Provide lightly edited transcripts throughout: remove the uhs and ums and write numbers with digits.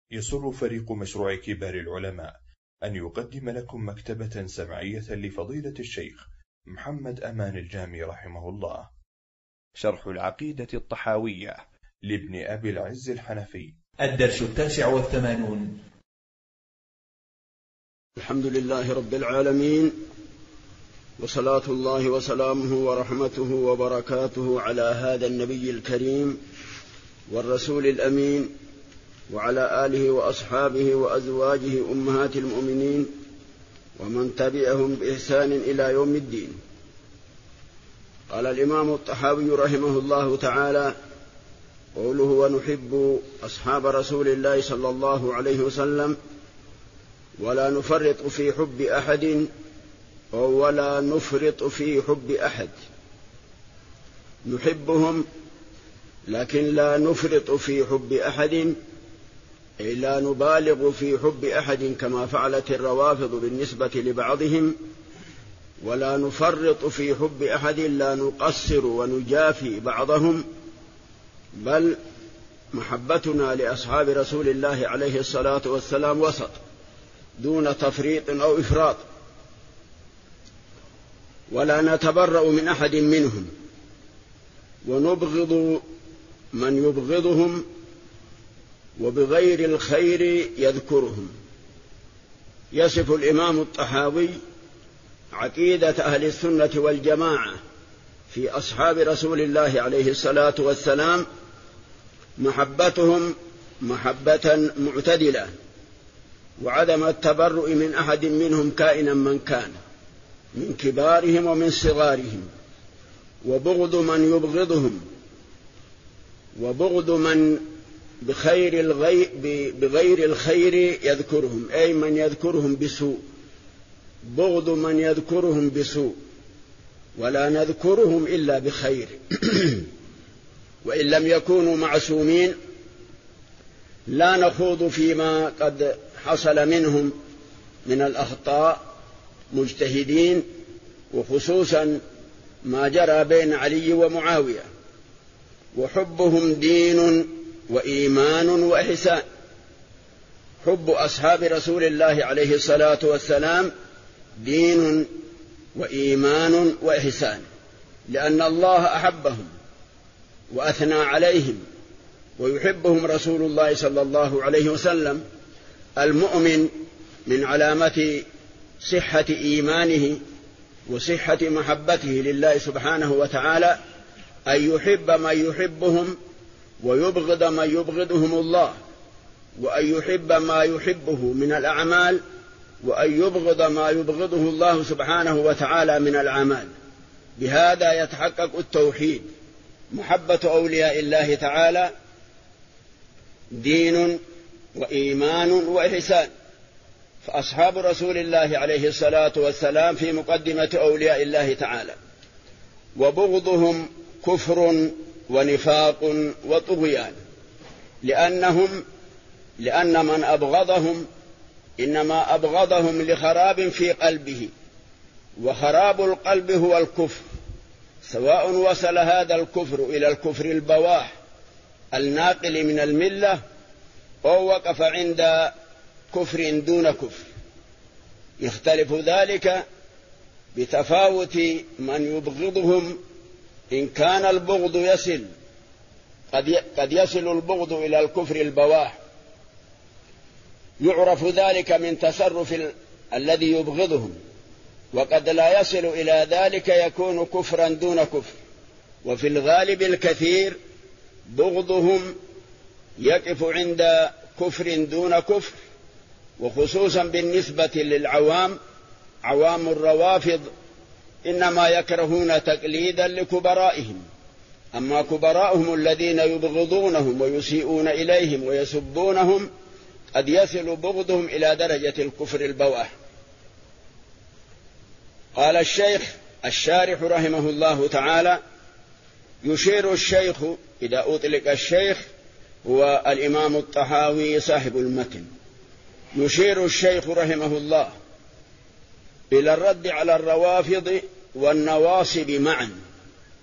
يسر فريق مشروع كبار العلماء أن يقدم لكم مكتبة سمعية لفضيلة الشيخ محمد أمان الجامي رحمه الله، شرح العقيدة الطحاوية لابن أبي العز الحنفي. الدرس 89. الحمد لله رب العالمين، وصلاة الله وسلامه ورحمته وبركاته على هذا النبي الكريم والرسول الأمين، وعلى آله وأصحابه وأزواجه أمهات المؤمنين ومن تبعهم بإحسان إلى يوم الدين. قال الإمام الطحاوي رحمه الله تعالى: قوله ونحب أصحاب رسول الله صلى الله عليه وسلم ولا نفرط في حب أحد ولا نفرط في حب أحد. نحبهم لكن لا نفرط في حب أحد، أي لا نبالغ في حب أحد كما فعلت الروافض بالنسبة لبعضهم، ولا نفرط في حب أحد، لا نقصر ونجافي بعضهم، بل محبتنا لأصحاب رسول الله عليه الصلاة والسلام وسط دون تفريط أو إفراط. ولا نتبرأ من أحد منهم، ونبغض من يبغضهم، وبغير الخير يذكرهم. يصف الإمام الطحاوي عقيدة أهل السنة والجماعة في أصحاب رسول الله عليه الصلاة والسلام: محبتهم محبة معتدلة، وعدم التبرؤ من أحد منهم كائنا من كان، من كبارهم ومن صغارهم، وبغض من يبغضهم، وبغض من بغير الخير يذكرهم، أي من يذكرهم بسوء، بغض من يذكرهم بسوء، ولا نذكرهم إلا بخير. وإن لم يكونوا معصومين لا نخوض فيما قد حصل منهم من الأخطاء مجتهدين، وخصوصا ما جرى بين علي ومعاوية. وحبهم دين وإيمان وإحسان. حب أصحاب رسول الله عليه الصلاة والسلام دين وإيمان وإحسان، لأن الله أحبهم وأثنى عليهم، ويحبهم رسول الله صلى الله عليه وسلم. المؤمن من علامة صحة إيمانه وصحة محبته لله سبحانه وتعالى أن يحب من يحبهم، ويبغض من يبغضهم الله، وأن يحب ما يحبه من الأعمال، وأن يبغض ما يبغضه الله سبحانه وتعالى من الأعمال. بهذا يتحقق التوحيد. محبة أولياء الله تعالى دين وإيمان وإحسان. فأصحاب رسول الله عليه الصلاة والسلام في مقدمة أولياء الله تعالى. وبغضهم كفر ونفاق وطغيان، لأن من أبغضهم إنما أبغضهم لخراب في قلبه، وخراب القلب هو الكفر، سواء وصل هذا الكفر إلى الكفر البواح الناقل من الملة، أو وقف عند كفر دون كفر. يختلف ذلك بتفاوت من يبغضهم. إن كان البغض قد يصل البغض إلى الكفر البواح، يعرف ذلك من تصرف الذي يبغضهم، وقد لا يصل إلى ذلك، يكون كفرا دون كفر. وفي الغالب الكثير بغضهم يقف عند كفر دون كفر، وخصوصا بالنسبة للعوام. عوام الروافض إنما يكرهون تقليدا لكبرائهم، أما كبراءهم الذين يبغضونهم ويسيئون إليهم ويسبونهم قد يصل بغضهم إلى درجة الكفر البواح. قال الشيخ الشارح رحمه الله تعالى: يشير الشيخ، إذا أطلق الشيخ هو الإمام الطحاوي صاحب المتن، يشير الشيخ رحمه الله إلى الرد على الروافض والنواصب معا.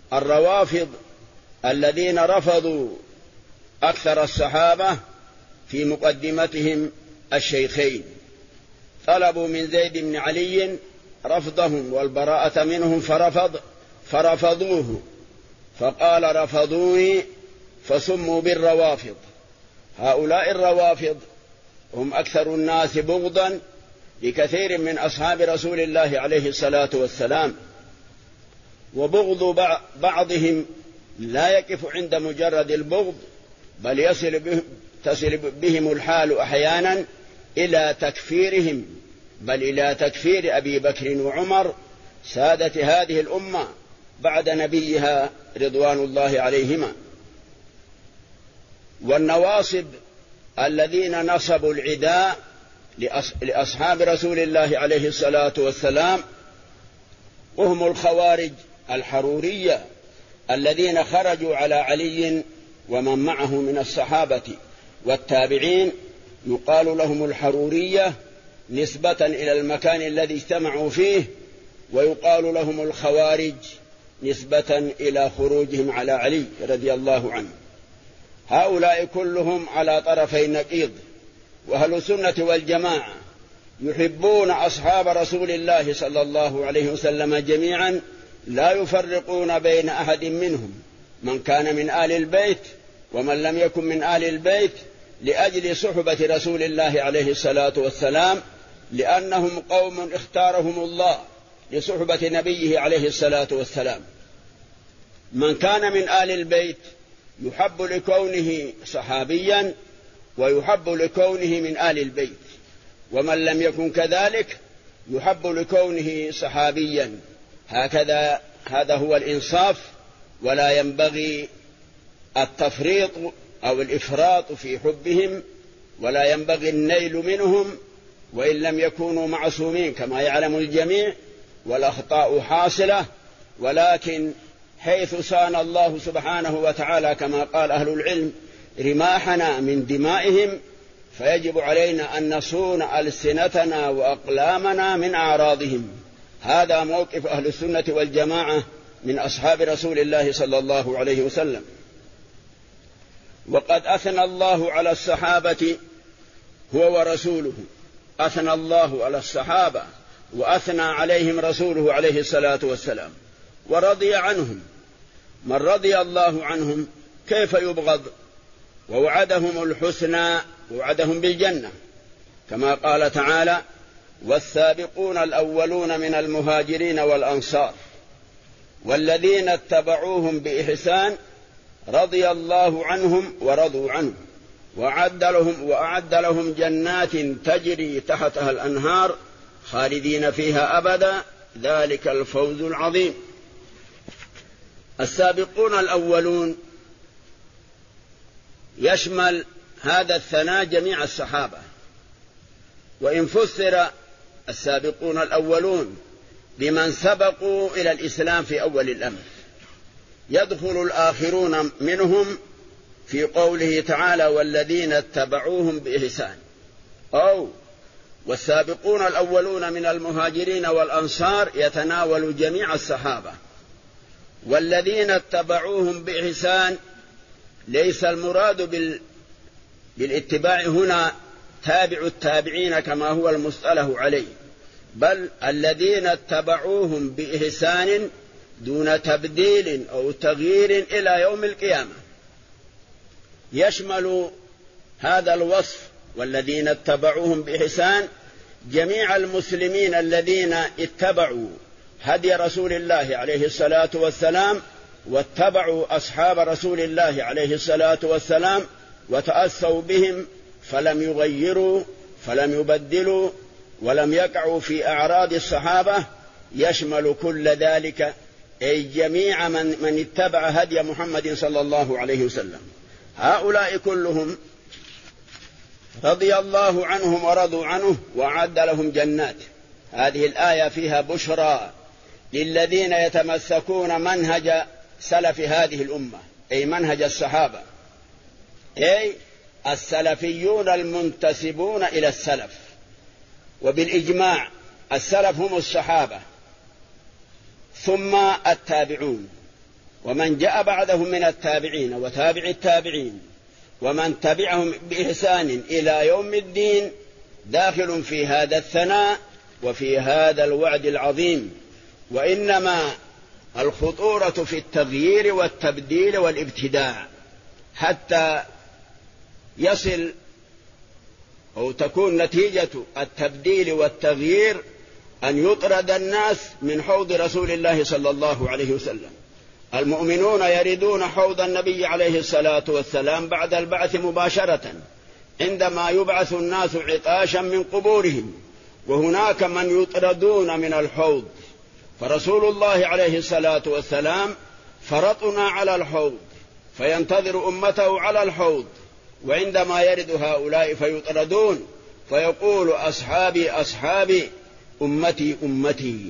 الروافض الذين رفضوا أكثر الصحابة في مقدمتهم الشيخين، طلبوا من زيد بن علي رفضهم والبراءة منهم فرفضوه، فقال رفضوني فسموا بالروافض. هؤلاء الروافض هم أكثر الناس بغضا لكثير من أصحاب رسول الله عليه الصلاة والسلام، وبغض بعضهم لا يقف عند مجرد البغض، بل تصل بهم الحال أحيانا إلى تكفيرهم، بل إلى تكفير أبي بكر وعمر سادة هذه الأمة بعد نبيها رضوان الله عليهما. والنواصب الذين نصبوا العداء لأصحاب رسول الله عليه الصلاة والسلام وهم الخوارج الحرورية الذين خرجوا على علي ومن معه من الصحابة والتابعين، يقال لهم الحرورية نسبة إلى المكان الذي اجتمعوا فيه، ويقال لهم الخوارج نسبة إلى خروجهم على علي رضي الله عنه. هؤلاء كلهم على طرفي النقيض، وأهل السنة والجماعة يحبون أصحاب رسول الله صلى الله عليه وسلم جميعا، لا يفرقون بين أحد منهم، من كان من آل البيت ومن لم يكن من آل البيت، لأجل صحبة رسول الله عليه الصلاة والسلام، لأنهم قوم اختارهم الله لصحبة نبيه عليه الصلاة والسلام. من كان من آل البيت يحب لكونه صحابيا ويحب لكونه من آل البيت، ومن لم يكن كذلك يحب لكونه صحابيا. هذا هو الإنصاف، ولا ينبغي التفريط أو الإفراط في حبهم، ولا ينبغي النيل منهم وإن لم يكونوا معصومين كما يعلم الجميع، والأخطاء حاصلة، ولكن حيث صان الله سبحانه وتعالى كما قال أهل العلم رماحنا من دمائهم، فيجب علينا أن نصون ألسنتنا وأقلامنا من أعراضهم. هذا موقف أهل السنة والجماعة من أصحاب رسول الله صلى الله عليه وسلم. وقد أثنى الله على الصحابة هو ورسوله، أثنى الله على الصحابة وأثنى عليهم رسوله عليه الصلاة والسلام، ورضي عنهم. من رضي الله عنهم كيف يبغض؟ ووعدهم الحسنى، ووعدهم بالجنة كما قال تعالى: والسابقون الأولون من المهاجرين والأنصار والذين اتبعوهم بإحسان رضي الله عنهم ورضوا عنه وأعد لهم جنات تجري تحتها الأنهار خالدين فيها أبدا ذلك الفوز العظيم. السابقون الأولون يشمل هذا الثناء جميع الصحابة، وإن فسر السابقون الأولون بمن سبقوا إلى الإسلام في أول الأمر، يدخل الآخرون منهم في قوله تعالى: والذين اتبعوهم بإحسان، أو والسابقون الأولون من المهاجرين والأنصار يتناول جميع الصحابة. والذين اتبعوهم بإحسان ليس المراد بالاتباع هنا تابع التابعين كما هو المصطلح عليه، بل الذين اتبعوهم بإحسان دون تبديل أو تغيير إلى يوم القيامة. يشمل هذا الوصف والذين اتبعوهم بإحسان جميع المسلمين الذين اتبعوا هدي رسول الله عليه الصلاة والسلام، واتبعوا أصحاب رسول الله عليه الصلاة والسلام، وتأسوا بهم فلم يغيروا فلم يبدلوا ولم يقعوا في أعراض الصحابة. يشمل كل ذلك، أي جميع من اتبع هدي محمد صلى الله عليه وسلم. هؤلاء كلهم رضي الله عنهم ورضوا عنه وأعد لهم جنات. هذه الآية فيها بشرى للذين يتمسكون منهج سلف هذه الأمة، أي منهج الصحابة، أي السلفيون المنتسبون إلى السلف. وبالإجماع السلف هم الصحابة ثم التابعون، ومن جاء بعدهم من التابعين وتابع التابعين ومن تبعهم بإحسان إلى يوم الدين داخل في هذا الثناء وفي هذا الوعد العظيم. وإنما الخطورة في التغيير والتبديل والابتداع حتى يصل أو تكون نتيجة التبديل والتغيير أن يطرد الناس من حوض رسول الله صلى الله عليه وسلم. المؤمنون يردون حوض النبي عليه الصلاة والسلام بعد البعث مباشرة عندما يبعث الناس عطاشا من قبورهم، وهناك من يطردون من الحوض، فرسول الله عليه الصلاة والسلام فرطنا على الحوض فينتظر أمته على الحوض، وعندما يرد هؤلاء فيطردون فيقول أصحابي أصحابي أمتي أمتي،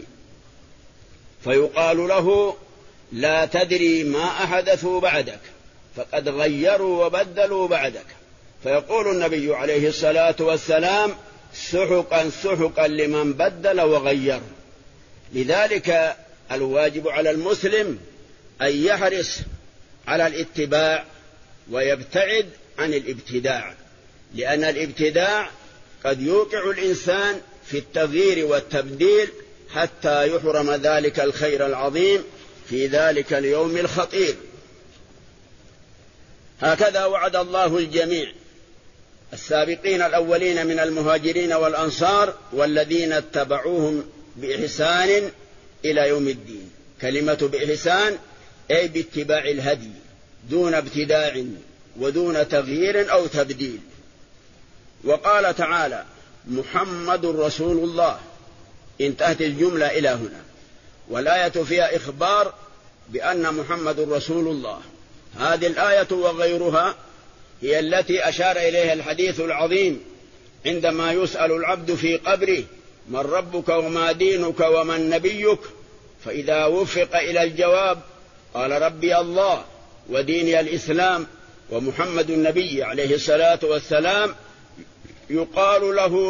فيقال له لا تدري ما أحدثوا بعدك فقد غيروا وبدلوا بعدك، فيقول النبي عليه الصلاة والسلام سحقا سحقا لمن بدل وغير. لذلك الواجب على المسلم أن يحرص على الاتباع ويبتعد عن الابتداع، لأن الابتداع قد يوقع الإنسان في التغيير والتبديل حتى يحرم ذلك الخير العظيم في ذلك اليوم الخطير. هكذا وعد الله الجميع، السابقين الأولين من المهاجرين والأنصار والذين اتبعوهم بإحسان إلى يوم الدين. كلمة بإحسان أي باتباع الهدي دون ابتداع ودون تغيير أو تبديل. وقال تعالى محمد رسول الله، انتهت الجملة إلى هنا، والآية فيها إخبار بأن محمد رسول الله. هذه الآية وغيرها هي التي أشار إليها الحديث العظيم عندما يسأل العبد في قبره من ربك وما دينك ومن نبيك، فإذا وفق إلى الجواب قال ربي الله وديني الإسلام ومحمد النبي عليه الصلاة والسلام، يقال له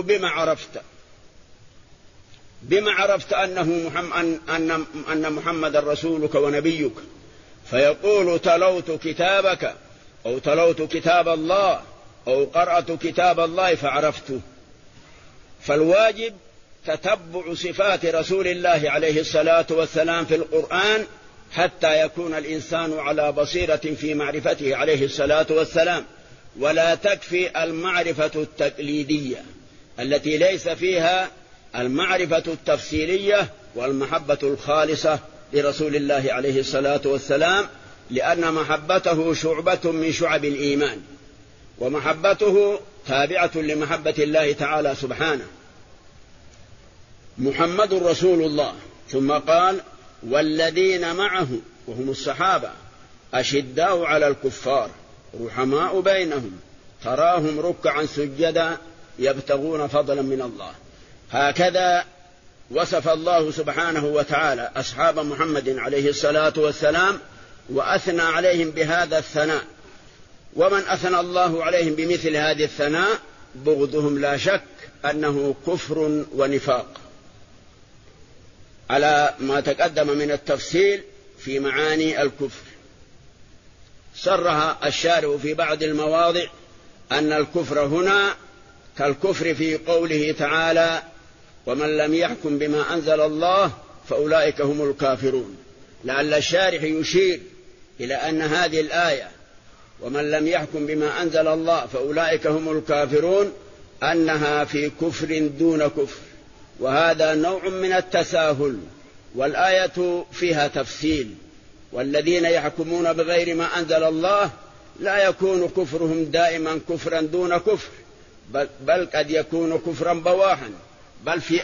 بما عرفت أن محمد رسولك ونبيك؟ فيقول تلوت كتابك أو تلوت كتاب الله أو قرأت كتاب الله فعرفته. فالواجب تتبع صفات رسول الله عليه الصلاة والسلام في القرآن حتى يكون الإنسان على بصيرة في معرفته عليه الصلاة والسلام، ولا تكفي المعرفة التقليدية التي ليس فيها المعرفة التفصيلية والمحبة الخالصة لرسول الله عليه الصلاة والسلام، لأن محبته شعبة من شعب الإيمان، ومحبته تابعة لمحبة الله تعالى سبحانه. محمد رسول الله. ثم قال والذين معه وهم الصحابة أشداء على الكفار رحماء بينهم تراهم ركعا سجدا يبتغون فضلا من الله. هكذا وصف الله سبحانه وتعالى أصحاب محمد عليه الصلاة والسلام وأثنى عليهم بهذا الثناء. ومن أثنى الله عليهم بمثل هذه الثناء بغضهم لا شك أنه كفر ونفاق، على ما تقدم من التفصيل في معاني الكفر. صرها الشارع في بعض المواضع أن الكفر هنا كالكفر في قوله تعالى ومن لم يحكم بما أنزل الله فأولئك هم الكافرون، لعل الشارح يشير إلى أن هذه الآية ومن لم يحكم بما أنزل الله فأولئك هم الكافرون أنها في كفر دون كفر، وهذا نوع من التساهل، والآية فيها تفصيل. والذين يحكمون بغير ما أنزل الله لا يكون كفرهم دائما كفرا دون كفر، بل قد يكون كفرا بواحا، بل في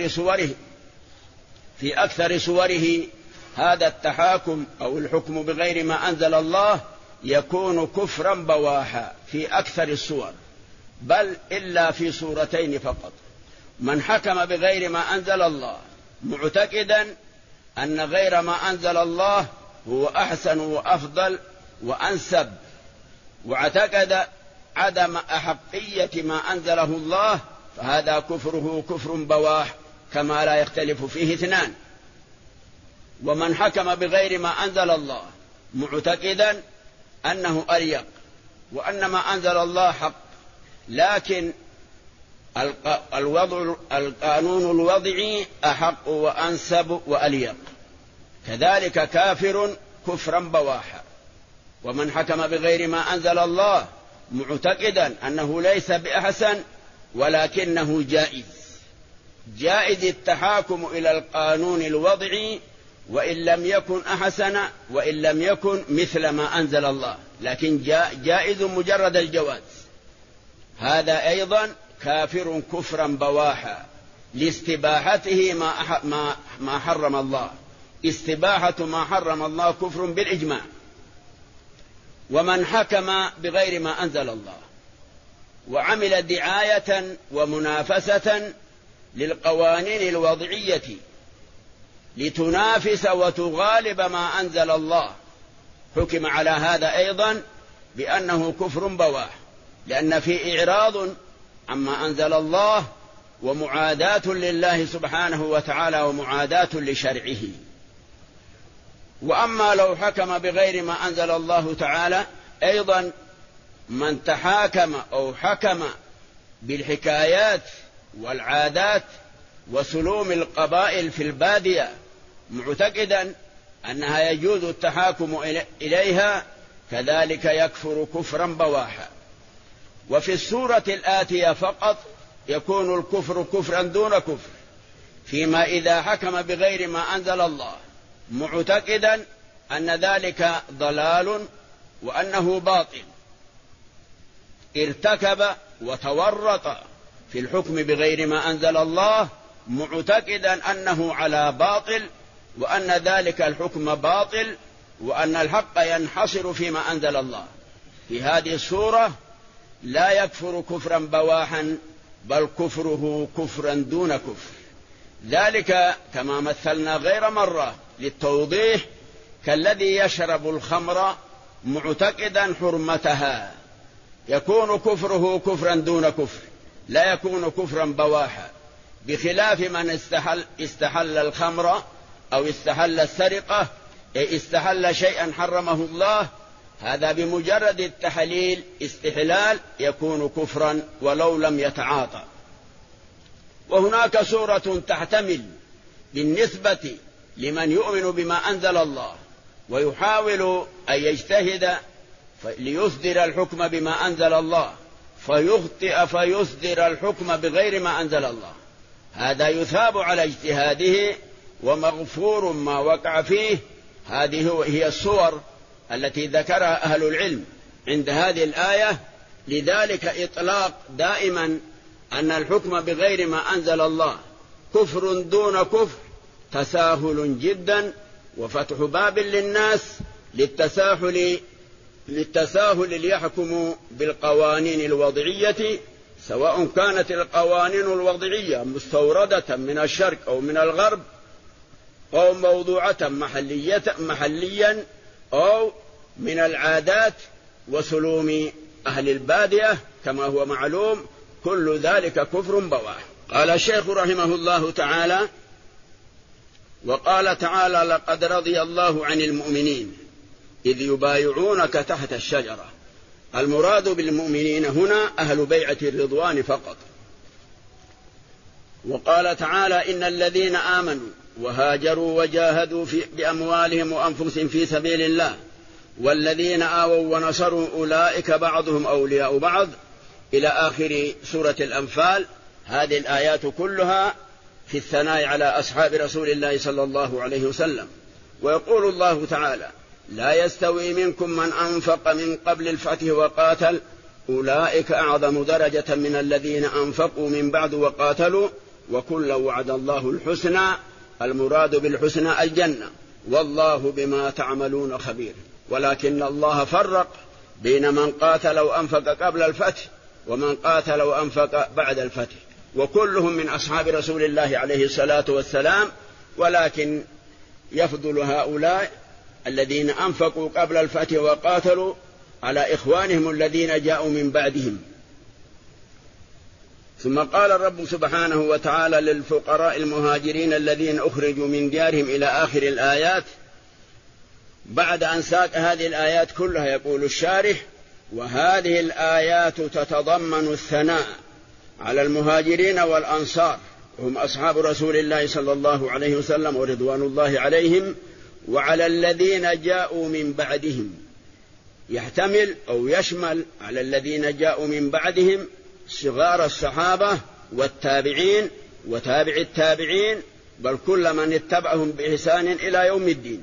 أكثر صوره هذا التحاكم أو الحكم بغير ما أنزل الله يكون كفرا بواحا في أكثر الصور، بل إلا في صورتين فقط: من حكم بغير ما أنزل الله معتقدا أن غير ما أنزل الله هو أحسن وأفضل وأنسب، واعتقد عدم أحقية ما أنزله الله، فهذا كفره كفر بواح كما لا يختلف فيه اثنان. ومن حكم بغير ما أنزل الله معتقدا أنه أريق وأن ما أنزل الله حق، لكن القانون الوضعي أحق وأنسب وأليق. كذلك كافر كفرا بواحا. ومن حكم بغير ما أنزل الله معتقدا أنه ليس بأحسن ولكنه جائز التحاكم إلى القانون الوضعي، وإن لم يكن أحسن وإن لم يكن مثل ما أنزل الله، لكن جائز مجرد الجواز. هذا أيضا كافر كفرا بواحا لاستباحته ما حرم الله. استباحة ما حرم الله كفر بالإجماع. ومن حكم بغير ما أنزل الله وعمل دعاية ومنافسة للقوانين الوضعية لتنافس وتغالب ما أنزل الله، حكم على هذا أيضا بأنه كفر بواح، لأن في إعراض عما أنزل الله ومعاداة لله سبحانه وتعالى ومعاداة لشرعه. وأما لو حكم بغير ما أنزل الله تعالى أيضا، من تحاكم أو حكم بالحكايات والعادات وسلوم القبائل في البادية معتقدا أنها يجوز التحاكم إليها، كذلك يكفر كفرا بواحا. وفي السورة الآتية فقط يكون الكفر كفرا دون كفر، فيما إذا حكم بغير ما أنزل الله معتقدا أن ذلك ضلال وأنه باطل، ارتكب وتورط في الحكم بغير ما أنزل الله معتقدا أنه على باطل، وأن ذلك الحكم باطل، وأن الحق ينحصر فيما أنزل الله. في هذه السورة لا يكفر كفرا بواحا، بل كفره كفرا دون كفر. ذلك كما مثلنا غير مرة للتوضيح، كالذي يشرب الخمر معتقدا حرمتها، يكون كفره كفرا دون كفر، لا يكون كفرا بواحا، بخلاف من استحل الخمر أو استحل السرقة، استحل شيئا حرمه الله، هذا بمجرد التحليل استحلال يكون كفرا ولو لم يتعاطى. وهناك سورة تحتمل بالنسبة لمن يؤمن بما أنزل الله ويحاول أن يجتهد ليصدر الحكم بما أنزل الله فيخطئ فيصدر الحكم بغير ما أنزل الله، هذا يثاب على اجتهاده ومغفور ما وقع فيه. هذه هي الصور التي ذكرها أهل العلم عند هذه الآية. لذلك إطلاق دائما أن الحكم بغير ما أنزل الله كفر دون كفر تساهل جدا، وفتح باب للناس للتساهل ليحكموا بالقوانين الوضعية، سواء كانت القوانين الوضعية مستوردة من الشرق أو من الغرب، أو موضوعة محليا، أو من العادات وسلوم أهل البادية كما هو معلوم، كل ذلك كفر بواح. قال الشيخ رحمه الله تعالى: وقال تعالى: لقد رضي الله عن المؤمنين إذ يبايعونك تحت الشجرة. المراد بالمؤمنين هنا أهل بيعة الرضوان فقط. وقال تعالى: إن الذين آمنوا وهاجروا وجاهدوا بأموالهم وأنفسهم في سبيل الله والذين آووا ونصروا أولئك بعضهم أولياء بعض، إلى آخر سورة الأنفال. هذه الآيات كلها في الثناء على أصحاب رسول الله صلى الله عليه وسلم. ويقول الله تعالى: لا يستوي منكم من أنفق من قبل الفتح وقاتل أولئك أعظم درجة من الذين أنفقوا من بعد وقاتلوا وكلا وعد الله الحسنى. المراد بالحسنى الجنة، والله بما تعملون خبير. ولكن الله فرق بين من قاتل وأنفق قبل الفتح ومن قاتل وأنفق بعد الفتح، وكلهم من أصحاب رسول الله عليه الصلاة والسلام، ولكن يفضل هؤلاء الذين أنفقوا قبل الفتح وقاتلوا على إخوانهم الذين جاءوا من بعدهم. ثم قال الرب سبحانه وتعالى للفقراء المهاجرين الذين أخرجوا من ديارهم إلى آخر الآيات. بعد أن ساق هذه الآيات كلها يقول الشارح: وهذه الآيات تتضمن الثناء على المهاجرين والأنصار، هم أصحاب رسول الله صلى الله عليه وسلم ورضوان الله عليهم، وعلى الذين جاءوا من بعدهم، يحتمل أو يشمل على الذين جاءوا من بعدهم صغار الصحابة والتابعين وتابع التابعين، بل كل من اتبعهم بإحسان إلى يوم الدين.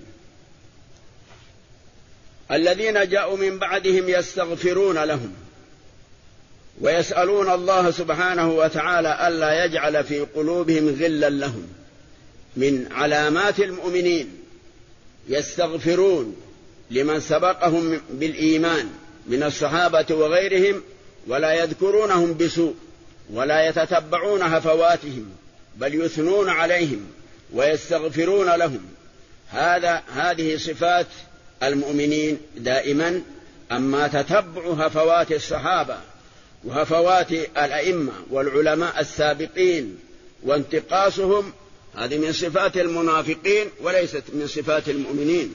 الذين جاءوا من بعدهم يستغفرون لهم ويسألون الله سبحانه وتعالى ألا يجعل في قلوبهم غلا لهم. من علامات المؤمنين يستغفرون لمن سبقهم بالإيمان من الصحابة وغيرهم، ولا يذكرونهم بسوء ولا يتتبعون هفواتهم، بل يثنون عليهم ويستغفرون لهم. هذه صفات المؤمنين دائما. أما تتبع هفوات الصحابة وهفوات الأئمة والعلماء السابقين وانتقاصهم، هذه من صفات المنافقين وليست من صفات المؤمنين.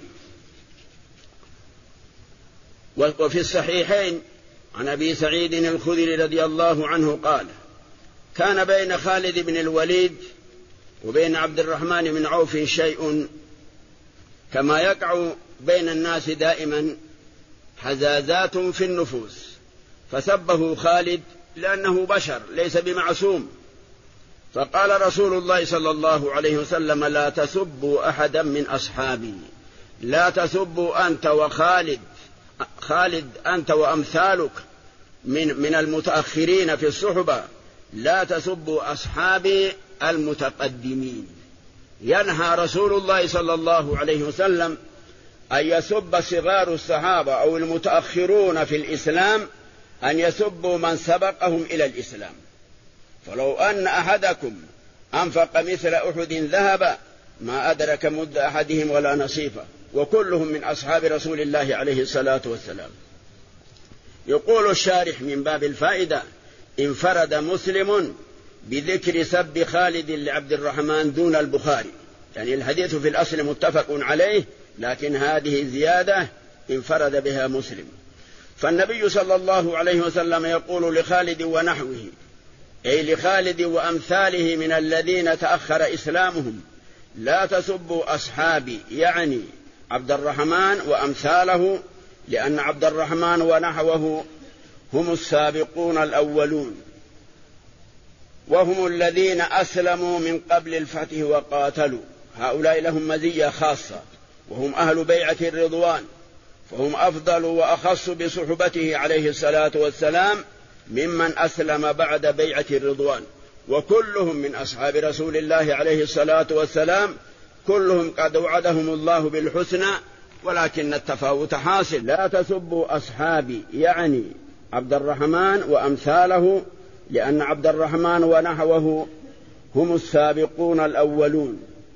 وفي الصحيحين عن أبي سعيد الخدري رضي الله عنه قال: كان بين خالد بن الوليد وبين عبد الرحمن بن عوف شيء كما يقع بين الناس دائما حزازات في النفوس، فسبه خالد لأنه بشر ليس بمعصوم، فقال رسول الله صلى الله عليه وسلم: لا تسبوا أحدا من أصحابي، لا تسبوا أنت وخالد، خالد أنت وأمثالك من المتأخرين في الصحبة، لا تسبوا أصحابي المتقدمين. ينهى رسول الله صلى الله عليه وسلم أن يسب صغار الصحابة أو المتأخرون في الإسلام أن يسبوا من سبقهم إلى الإسلام. فلو أن أحدكم أنفق مثل أحد ذهب ما أدرك مد أحدهم ولا نصيفه، وكلهم من أصحاب رسول الله عليه الصلاة والسلام. يقول الشارح من باب الفائدة: انفرد مسلم بذكر سب خالد لعبد الرحمن دون البخاري، يعني الحديث في الأصل متفق عليه، لكن هذه زيادة انفرد بها مسلم. فالنبي صلى الله عليه وسلم يقول لخالد ونحوه، أي لخالد وأمثاله من الذين تأخر إسلامهم: لا تسبوا أصحابي، يعني عبد الرحمن وأمثاله، لأن عبد الرحمن ونحوه هم السابقون الأولون، وهم الذين أسلموا من قبل الفتح وقاتلوا، هؤلاء لهم مزية خاصة، وهم أهل بيعة الرضوان، فهم أفضل وأخص بصحبته عليه الصلاة والسلام ممن أسلم بعد بيعة الرضوان، وكلهم من أصحاب رسول الله عليه الصلاة والسلام، كلهم قد وعدهم الله بالحسنى، ولكن التفاوت حاصل. لا تسبوا أصحابي، يعني عبد الرحمن وأمثاله، لأن عبد الرحمن ونحوه هم السابقون الأولون،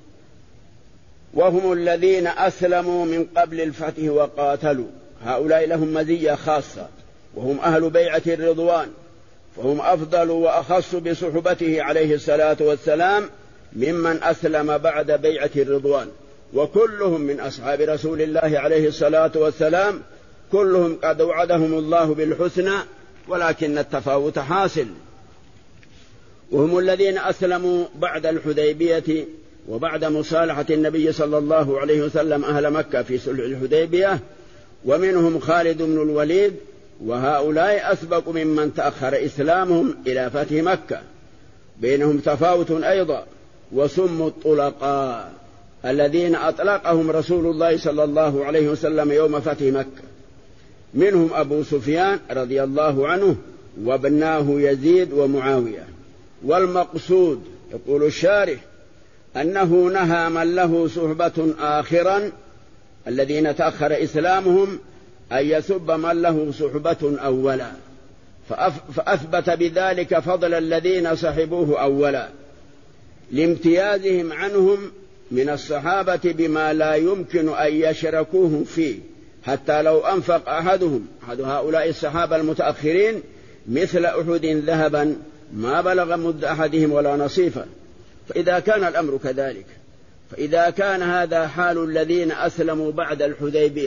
وهم الذين أسلموا من قبل الفتح وقاتلوا، هؤلاء لهم مزية خاصة، وهم أهل بيعة الرضوان، فهم أفضل وأخص بصحبته عليه الصلاة والسلام ممن أسلم بعد بيعة الرضوان، وكلهم من أصحاب رسول الله عليه الصلاة والسلام، كلهم قد وعدهم الله بالحسنى، ولكن التفاوت حاصل. وهم الذين أسلموا بعد الحديبية وبعد مصالحة النبي صلى الله عليه وسلم أهل مكة في صلح الحديبية، ومنهم خالد بن الوليد، وهؤلاء أسبق ممن تأخر إسلامهم إلى فتح مكة. بينهم تفاوت أيضا، وسموا الطلقاء الذين أطلقهم رسول الله صلى الله عليه وسلم يوم فتح مكة، منهم أبو سفيان رضي الله عنه وابناه يزيد ومعاوية. والمقصود يقول الشارح أنه نهى من له صحبة آخرا الذين تأخر إسلامهم أن يسب من له صحبة أولا، فأثبت بذلك فضل الذين صحبوه أولا لامتيازهم عنهم من الصحابة بما لا يمكن أن يشركوهم فيه، حتى لو أنفق أحد هؤلاء الصحابة المتأخرين مثل أحد ذهبا ما بلغ مد أحدهم ولا نصيفا. فإذا كان الأمر كذلك، فإذا كان هذا حال الذين أسلموا بعد الحديبية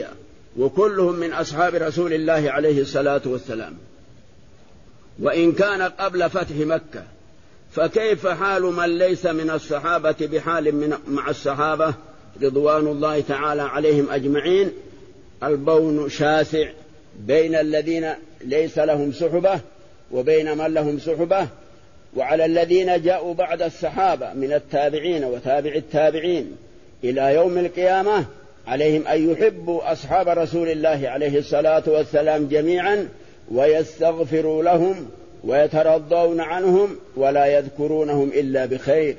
وكلهم من أصحاب رسول الله عليه الصلاة والسلام. وإن كان قبل فتح مكة، فكيف حال من ليس من الصحابة بحال مع الصحابة رضوان الله تعالى عليهم أجمعين؟ البون شاسع بين الذين ليس لهم صحبة وبين من لهم صحبة. وعلى الذين جاءوا بعد الصحابة من التابعين وتابع التابعين إلى يوم القيامة عليهم أن يحبوا أصحاب رسول الله عليه الصلاة والسلام جميعا، ويستغفروا لهم ويترضون عنهم ولا يذكرونهم إلا بخير.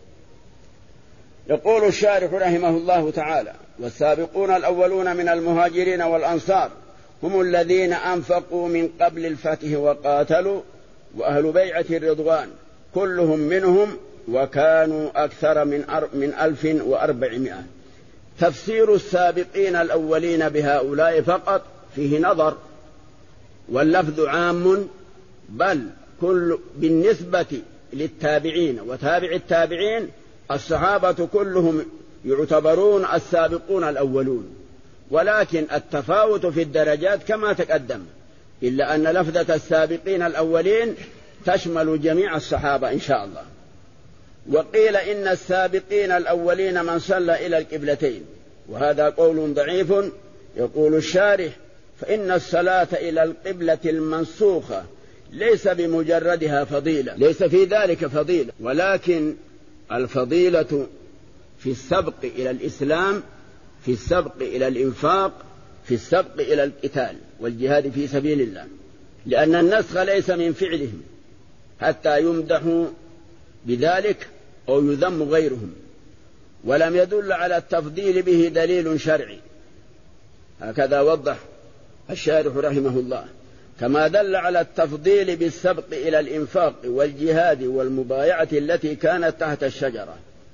يقول الشارح رحمه الله تعالى: والسابقون الأولون من المهاجرين والأنصار هم الذين أنفقوا من قبل الفتح وقاتلوا، وأهل بيعة الرضوان كلهم منهم، وكانوا أكثر من 1400. تفسير السابقين الأولين بهؤلاء فقط فيه نظر، واللفظ عام، بل كل بالنسبة للتابعين وتابع التابعين الصحابة كلهم يعتبرون السابقون الأولون، ولكن التفاوت في الدرجات كما تقدم، إلا أن لفظة السابقين الأولين تشمل جميع الصحابة إن شاء الله. وقيل إن السابقين الأولين من صلى إلى القبلتين، وهذا قول ضعيف. يقول الشارح: فإن الصلاة إلى القبلة المنسوخة ليس بمجردها فضيلة، ليس في ذلك فضيلة، ولكن الفضيلة في السبق إلى الإسلام، في السبق إلى الإنفاق، في السبق إلى القتال والجهاد في سبيل الله، لأن النسخ ليس من فعلهم حتى يمدحوا بذلك أو يذم غيرهم، ولم يدل على التفضيل به دليل شرعي. هكذا وضح الشارح رحمه الله، كما دل على التفضيل بالسبق إلى الإنفاق والجهاد والمبايعة التي كانت تحت الشجرة.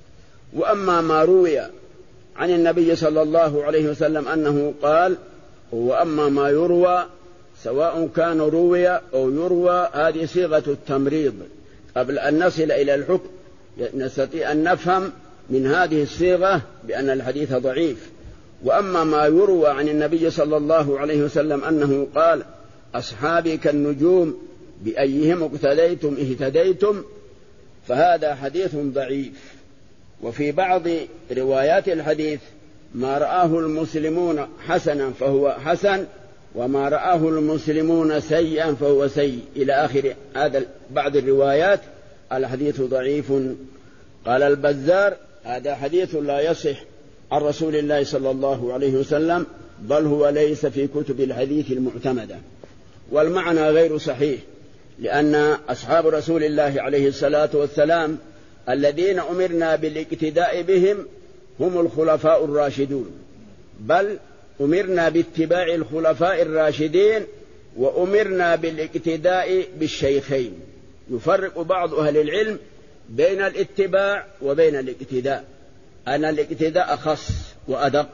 وأما ما روي عن النبي صلى الله عليه وسلم أنه قال، وأما ما يروى سواء كان روي أو يروى، هذه صيغة التمريض. قبل أن نصل إلى الحكم نستطيع أن نفهم من هذه الصيغة بأن الحديث ضعيف. وأما ما يروى عن النبي صلى الله عليه وسلم أنه قال: أصحابي كالنجوم بأيهم اقتديتم اهتديتم، فهذا حديث ضعيف. وفي بعض روايات الحديث: ما رآه المسلمون حسنا فهو حسن، وما رآه المسلمون سيئا فهو سيء، إلى آخر هذا بعض الروايات. الحديث ضعيف. قال البزار: هذا حديث لا يصح عن رسول الله صلى الله عليه وسلم، بل هو ليس في كتب الحديث المعتمدة. والمعنى غير صحيح، لأن أصحاب رسول الله عليه الصلاة والسلام الذين أمرنا بالاقتداء بهم هم الخلفاء الراشدون، بل أمرنا باتباع الخلفاء الراشدين، وأمرنا بالاقتداء بالشيخين. يفرق بعض أهل العلم بين الاتباع وبين الاقتداء، أن الاقتداء أخص وأدق.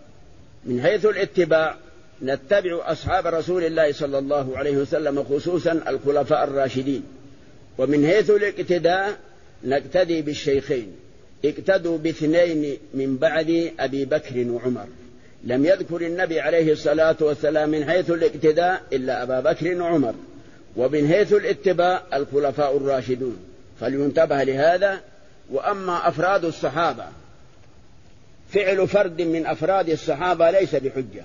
من حيث الاتباع نتبع أصحاب رسول الله صلى الله عليه وسلم، خصوصا الخلفاء الراشدين. ومن حيث الاقتداء نقتدي بالشيخين، اقتدوا باثنين من بعد أبي بكر وعمر. لم يذكر النبي عليه الصلاة والسلام من حيث الاقتداء إلا أبا بكر وعمر، ومن حيث الاتباع الخلفاء الراشدون، فلينتبه لهذا. وأما أفراد الصحابة، فعل فرد من أفراد الصحابة ليس بحجة،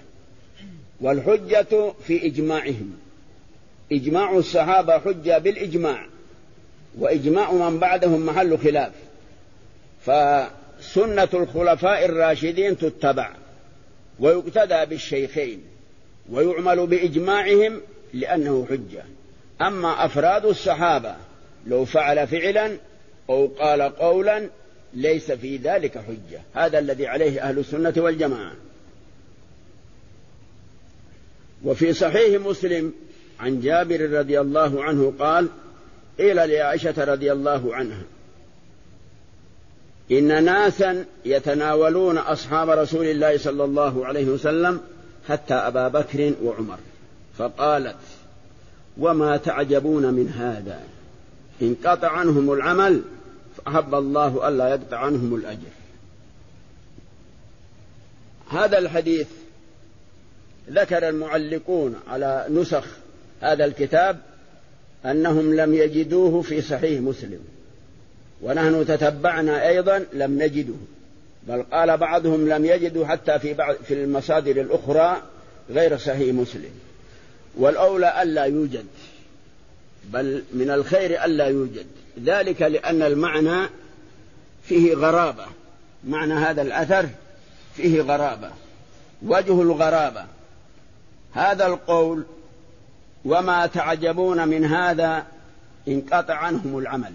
والحجة في إجماعهم. إجماع الصحابة حجة بالإجماع، وإجماع من بعدهم محل خلاف. فسنة الخلفاء الراشدين تتبع ويقتدى بالشيخين ويعمل بإجماعهم لأنه حجة. أما أفراد الصحابة لو فعل فعلا أو قال قولا ليس في ذلك حجة. هذا الذي عليه أهل السنة والجماعة. وفي صحيح مسلم عن جابر رضي الله عنه قال: قيل لعائشة رضي الله عنها: إن ناسا يتناولون أصحاب رسول الله صلى الله عليه وسلم حتى أبا بكر وعمر، فقالت: وما تعجبون من هذا؟ انقطع عنهم العمل فأحب الله ألا يقطع عنهم الأجر. هذا الحديث ذكر المعلقون على نسخ هذا الكتاب أنهم لم يجدوه في صحيح مسلم، ونحن تتبعنا أيضا لم نجده، بل قال بعضهم لم يجدوا حتى في المصادر الأخرى غير صحيح مسلم. والأولى ألا يوجد، بل من الخير ألا يوجد، ذلك لأن المعنى فيه غرابة، معنى هذا الأثر فيه غرابة. وجه الغرابة هذا القول: وما تعجبون من هذا انقطع عنهم العمل،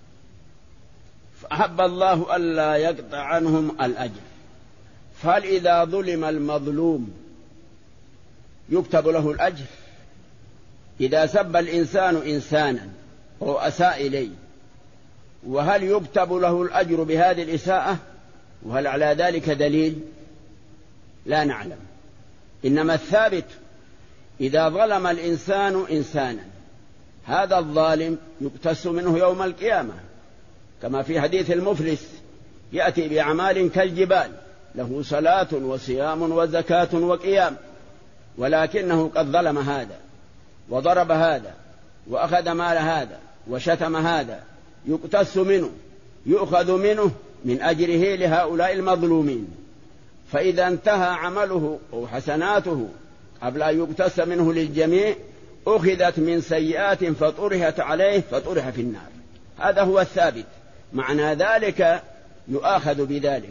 فأحب الله ألا يقطع عنهم الأجر. فهل إذا ظلم المظلوم يكتب له الأجر؟ إذا سب الإنسان إنسانا أو أساء إليه، وهل يكتب له الأجر بهذه الإساءة؟ وهل على ذلك دليل؟ لا نعلم. إنما الثابت إذا ظلم الإنسان إنسانا، هذا الظالم يقتص منه يوم القيامة، كما في حديث المفلس: يأتي بأعمال كالجبال، له صلاة وصيام وزكاة وقيام، ولكنه قد ظلم هذا وضرب هذا وأخذ مال هذا وشتم هذا، يقتص منه، يؤخذ منه من أجره لهؤلاء المظلومين. فإذا انتهى عمله أو حسناته قبل أن يقتص منه للجميع، أخذت من سيئات فطرحت عليه فطرح في النار. هذا هو الثابت، معنى ذلك يؤاخذ بذلك.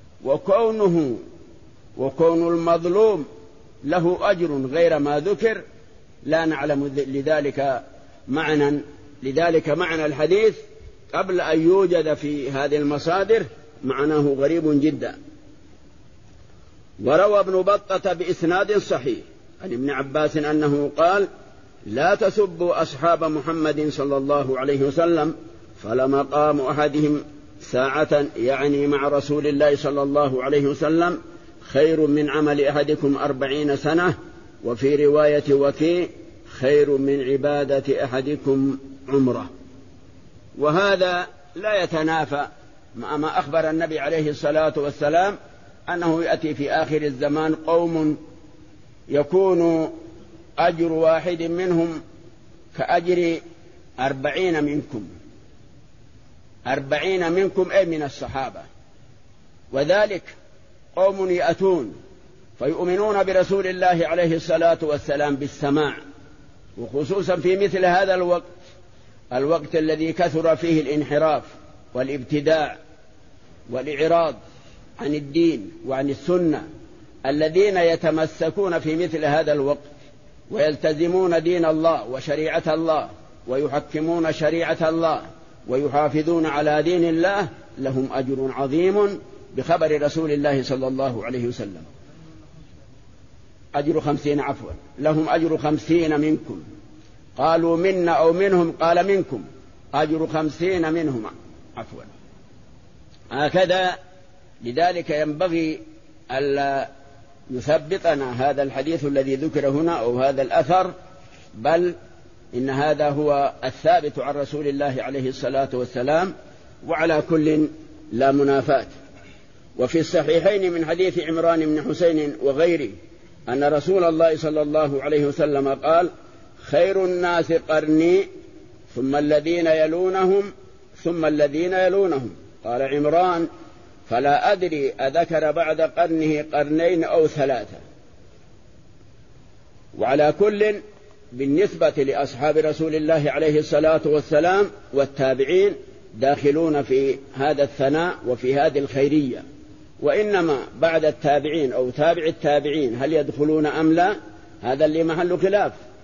وكون المظلوم له أجر غير ما ذكر لا نعلم لذلك معنى الحديث قبل أن يوجد في هذه المصادر معناه غريب جدا. وروى ابن بطة بإسناد صحيح عن ابن عباس أنه قال: لا تسبوا أصحاب محمد صلى الله عليه وسلم، فلمقام أحدهم ساعة، يعني مع رسول الله صلى الله عليه وسلم، خير من عمل أحدكم 40 سنة، وفي رواية وكيع: خير من عبادة أحدكم عمره. وهذا لا يتنافى مع ما أخبر النبي عليه الصلاة والسلام أنه يأتي في آخر الزمان قوم يكون أجر واحد منهم كأجر 40 منكم، 40 منكم أي من الصحابة. وذلك قوم يأتون فيؤمنون برسول الله عليه الصلاة والسلام بالسماع، وخصوصا في مثل هذا الوقت الذي كثر فيه الانحراف والابتداع والإعراض عن الدين وعن السنة. الذين يتمسكون في مثل هذا الوقت ويلتزمون دين الله وشريعة الله ويحكمون شريعة الله ويحافظون على دين الله لهم أجر عظيم بخبر رسول الله صلى الله عليه وسلم. أجر 50 عفوا، لهم أجر 50 منكم. قالوا منا أو منهم، قال منكم، أجر 50 منهم عفوا. هكذا لذلك ينبغي ألا يثبتنا هذا الحديث الذي ذكر هنا أو هذا الأثر، بل إن هذا هو الثابت عن رسول الله عليه الصلاة والسلام، وعلى كل لا منافاة. وفي الصحيحين من حديث عمران بن حسين وغيره أن رسول الله صلى الله عليه وسلم قال: خير الناس قرني ثم الذين يلونهم ثم الذين يلونهم. قال عمران: فلا أدري أذكر بعد قرنه قرنين أو 3. وعلى كل بالنسبة لأصحاب رسول الله عليه الصلاة والسلام والتابعين داخلون في هذا الثناء وفي هذه الخيرية. وإنما بعد التابعين أو تابع التابعين هل يدخلون أم لا، هذا اللي محل خلاف.